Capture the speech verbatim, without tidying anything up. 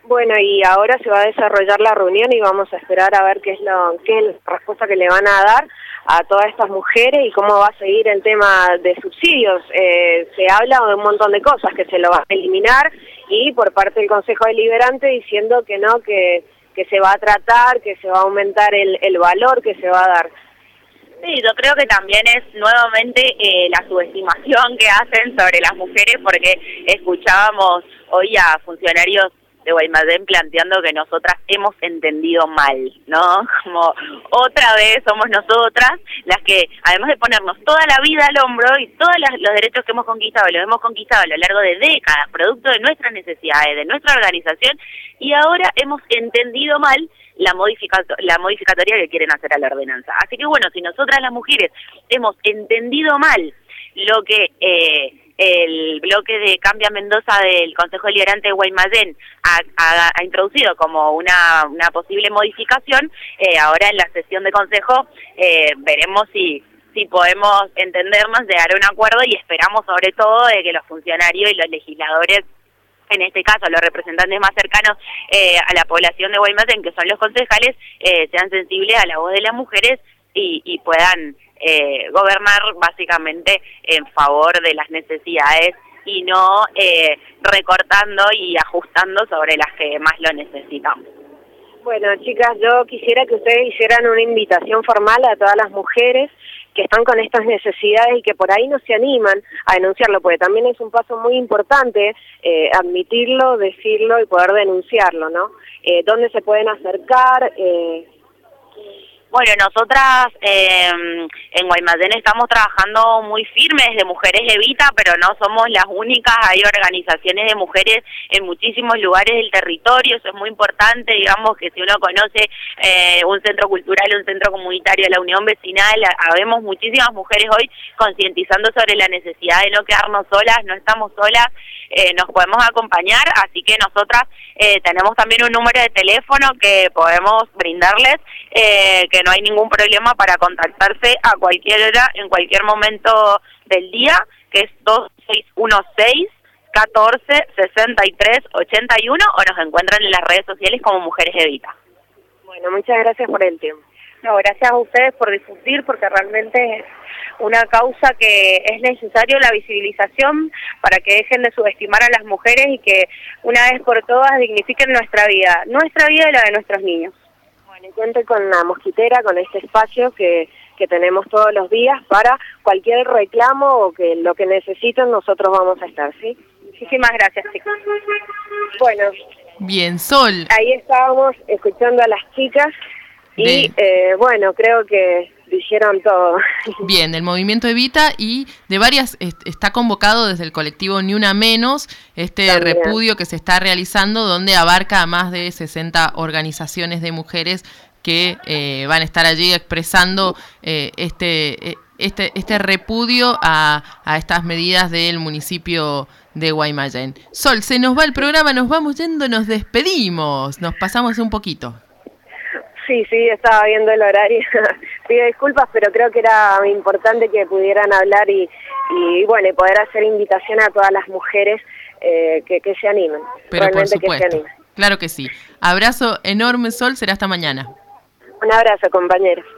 Bueno, y ahora se va a desarrollar la reunión y vamos a esperar a ver qué es, lo, qué es la respuesta que le van a dar a todas estas mujeres y cómo va a seguir el tema de subsidios. Eh, se habla de un montón de cosas, que se lo va a eliminar, y por parte del Consejo Deliberante diciendo que no, que, que se va a tratar, que se va a aumentar el, el valor que se va a dar. Sí, yo creo que también es nuevamente eh, la subestimación que hacen sobre las mujeres, porque escuchábamos hoy a funcionarios de Guaymallén planteando que nosotras hemos entendido mal, ¿no? Como otra vez somos nosotras las que, además de ponernos toda la vida al hombro y todos los derechos que hemos conquistado, los hemos conquistado a lo largo de décadas, producto de nuestras necesidades, de nuestra organización, y ahora hemos entendido mal la, modificato la modificatoria que quieren hacer a la ordenanza. Así que bueno, si nosotras las mujeres hemos entendido mal lo que eh, el bloque de Cambia Mendoza del Consejo Deliberante de Guaymallén ha, ha, ha introducido como una, una posible modificación, eh, ahora en la sesión de consejo eh, veremos si, si podemos entendernos, llegar a un acuerdo, y esperamos sobre todo de que los funcionarios y los legisladores, en este caso los representantes más cercanos eh, a la población de Guaymallén, que son los concejales, eh, sean sensibles a la voz de las mujeres y, y puedan eh, gobernar básicamente en favor de las necesidades y no eh, recortando y ajustando sobre las que más lo necesitan. Bueno, chicas, yo quisiera que ustedes hicieran una invitación formal a todas las mujeres que están con estas necesidades y que por ahí no se animan a denunciarlo, porque también es un paso muy importante eh, admitirlo, decirlo y poder denunciarlo, ¿no? Eh, ¿Dónde se pueden acercar? Eh... Bueno, nosotras eh, en Guaymallén estamos trabajando muy firmes de Mujeres Evita, pero no somos las únicas, hay organizaciones de mujeres en muchísimos lugares del territorio, eso es muy importante, digamos que si uno conoce eh, un centro cultural, un centro comunitario, la unión vecinal, habemos muchísimas mujeres hoy concientizando sobre la necesidad de no quedarnos solas, no estamos solas, eh, nos podemos acompañar, así que nosotras eh, tenemos también un número de teléfono que podemos brindarles, eh, que no hay ningún problema para contactarse a cualquier hora, en cualquier momento del día, que es dos seis uno seis, catorce, sesenta y tres, ochenta y uno, o nos encuentran en las redes sociales como Mujeres Evita. Bueno, muchas gracias por el tiempo. No, gracias a ustedes por difundir, porque realmente es una causa que es necesario la visibilización para que dejen de subestimar a las mujeres y que una vez por todas dignifiquen nuestra vida, nuestra vida y la de nuestros niños. Bueno, y cuente con la mosquitera, con este espacio que, que tenemos todos los días para cualquier reclamo o que lo que necesiten nosotros vamos a estar, ¿sí? Muchísimas gracias, chicos. Bueno. Bien, Sol. Ahí estábamos escuchando a las chicas y eh, bueno, creo que dijeron todo. Bien, del movimiento Evita y de varias, está convocado desde el colectivo Ni Una Menos, este También. repudio que se está realizando, donde abarca a más de sesenta organizaciones de mujeres que eh, van a estar allí expresando eh, este, este, este repudio a, a estas medidas del municipio de Guaymallén. Sol, se nos va el programa, nos vamos yendo, nos despedimos, nos pasamos un poquito. Sí, sí, estaba viendo el horario. Pido disculpas, pero creo que era importante que pudieran hablar y, y bueno, y poder hacer invitación a todas las mujeres eh, que, que se animen. Pero realmente por supuesto, que se animen. Claro que sí. Abrazo enorme, Sol, será hasta mañana. Un abrazo, compañeros.